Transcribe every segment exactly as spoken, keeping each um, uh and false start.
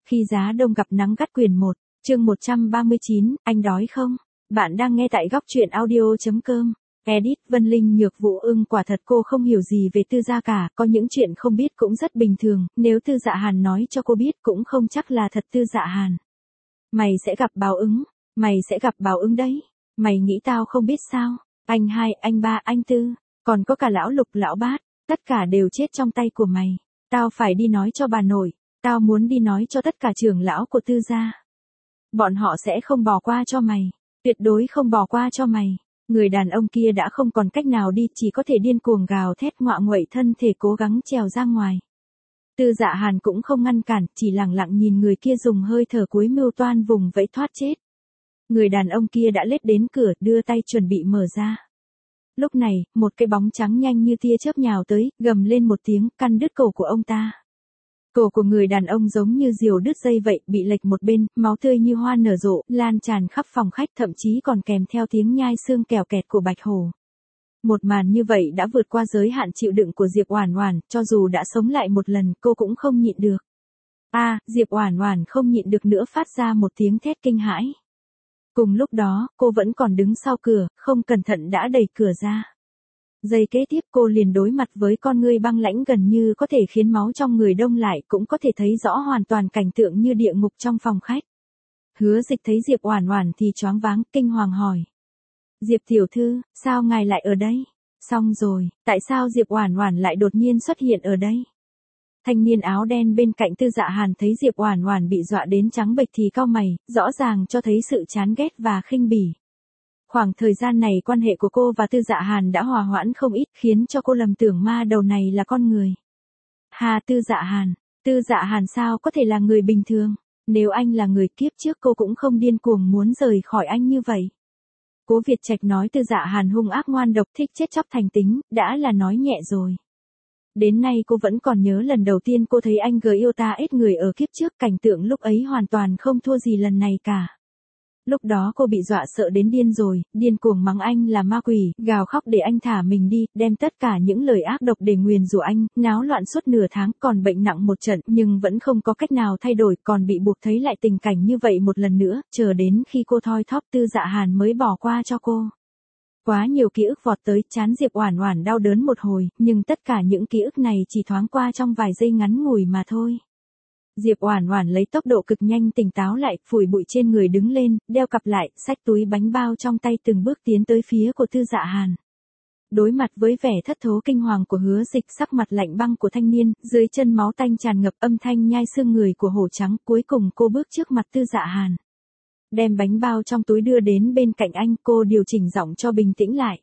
Khi giá đông gặp nắng gắt quyển một, chương một trăm ba mươi chín, anh đói không? Bạn đang nghe tại góc truyện audio.com. Edit Vân Linh Nhược Vũ ưng quả thật cô không hiểu gì về Tư Gia cả, có những chuyện không biết cũng rất bình thường, nếu Tư Dạ Hàn nói cho cô biết cũng không chắc là thật. Tư Dạ Hàn, mày sẽ gặp báo ứng, mày sẽ gặp báo ứng đấy, mày nghĩ tao không biết sao? Anh hai, anh ba, anh tư, còn có cả lão Lục lão Bát, tất cả đều chết trong tay của mày. Tao phải đi nói cho bà nội, tao muốn đi nói cho tất cả trưởng lão của Tư Gia. Bọn họ sẽ không bỏ qua cho mày, tuyệt đối không bỏ qua cho mày. Người đàn ông kia đã không còn cách nào đi, chỉ có thể điên cuồng gào thét ngoạ nguậy thân thể cố gắng trèo ra ngoài. Tư Dạ Hàn cũng không ngăn cản, chỉ lặng lặng nhìn người kia dùng hơi thở cuối mưu toan vùng vẫy thoát chết. Người đàn ông kia đã lết đến cửa, đưa tay chuẩn bị mở ra. Lúc này, một cái bóng trắng nhanh như tia chớp nhào tới, gầm lên một tiếng, căn đứt cổ của ông ta. Cổ của người đàn ông giống như diều đứt dây vậy, bị lệch một bên, máu tươi như hoa nở rộ, lan tràn khắp phòng khách, thậm chí còn kèm theo tiếng nhai xương kèo kẹt của Bạch Hổ. Một màn như vậy đã vượt qua giới hạn chịu đựng của Diệp Oản Oản, cho dù đã sống lại một lần, cô cũng không nhịn được. A, à, Diệp Oản Oản không nhịn được nữa phát ra một tiếng thét kinh hãi. Cùng lúc đó, cô vẫn còn đứng sau cửa, không cẩn thận đã đẩy cửa ra. Giây kế tiếp cô liền đối mặt với con ngươi băng lãnh gần như có thể khiến máu trong người đông lại, cũng có thể thấy rõ hoàn toàn cảnh tượng như địa ngục trong phòng khách. Hứa Dịch thấy Diệp Oản Oản thì choáng váng, kinh hoàng hỏi. Diệp tiểu thư, sao ngài lại ở đây? Xong rồi, tại sao Diệp Oản Oản lại đột nhiên xuất hiện ở đây? Thanh niên áo đen bên cạnh Tư Dạ Hàn thấy Diệp Oản Oản bị dọa đến trắng bệch thì cau mày, rõ ràng cho thấy sự chán ghét và khinh bỉ. Khoảng thời gian này quan hệ của cô và Tư Dạ Hàn đã hòa hoãn không ít, khiến cho cô lầm tưởng ma đầu này là con người. Hà, Tư Dạ Hàn, Tư Dạ Hàn sao có thể là người bình thường? Nếu anh là người kiếp trước cô cũng không điên cuồng muốn rời khỏi anh như vậy. Cố Việt Trạch nói Tư Dạ Hàn hung ác ngoan độc, thích chết chóc thành tính, đã là nói nhẹ rồi. Đến nay cô vẫn còn nhớ lần đầu tiên cô thấy anh gờ yêu ta ết người ở kiếp trước, cảnh tượng lúc ấy hoàn toàn không thua gì lần này cả. Lúc đó cô bị dọa sợ đến điên rồi, điên cuồng mắng anh là ma quỷ, gào khóc để anh thả mình đi, đem tất cả những lời ác độc để nguyền rủa anh, náo loạn suốt nửa tháng, còn bệnh nặng một trận, nhưng vẫn không có cách nào thay đổi, còn bị buộc thấy lại tình cảnh như vậy một lần nữa, chờ đến khi cô thoi thóp Tư Dạ Hàn mới bỏ qua cho cô. Quá nhiều ký ức vọt tới, trán Diệp Oản Oản đau đớn một hồi, nhưng tất cả những ký ức này chỉ thoáng qua trong vài giây ngắn ngủi mà thôi. Diệp Oản Oản lấy tốc độ cực nhanh tỉnh táo lại, phủi bụi trên người đứng lên, đeo cặp lại, xách túi bánh bao trong tay từng bước tiến tới phía của Tư Dạ Hàn. Đối mặt với vẻ thất thố kinh hoàng của Hứa Dịch, sắc mặt lạnh băng của thanh niên, dưới chân máu tanh tràn ngập, âm thanh nhai xương người của hổ trắng, cuối cùng cô bước trước mặt Tư Dạ Hàn. Đem bánh bao trong túi đưa đến bên cạnh anh, cô điều chỉnh giọng cho bình tĩnh lại.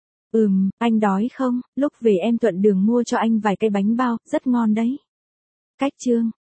Ừm, anh đói không? Lúc về em thuận đường mua cho anh vài cái bánh bao, rất ngon đấy. Cách chương,